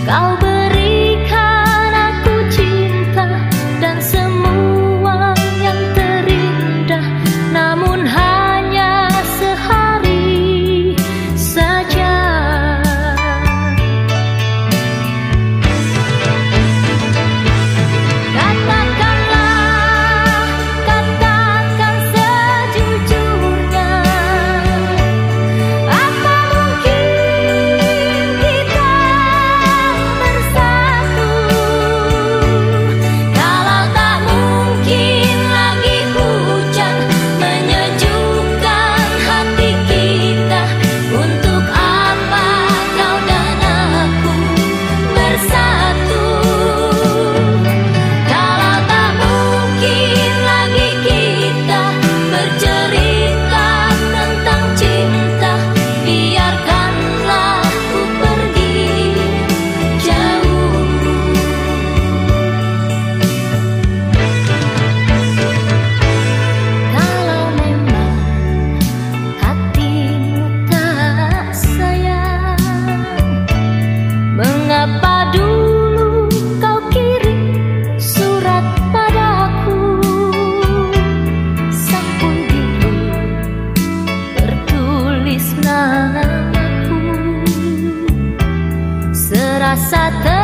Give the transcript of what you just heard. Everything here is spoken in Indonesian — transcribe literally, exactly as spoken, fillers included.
Kau berikan aku cinta dan semua yang terindah, namun hanya sehari saja. Katakanlah, katakan sejujurnya, apa mungkin kita bersatu kalau tak mungkin lagi hujan menyejukkan hati kita? Untuk apa kau dan aku bersatu kalau tak mungkin lagi kita bercerita tentang cinta? Biarkanlah ku pergi jauh. Kalau memang hatimu tak sayang, mengapa dulu kau kirim surat padaku? Sampul biru tertulis namaku, serasa ter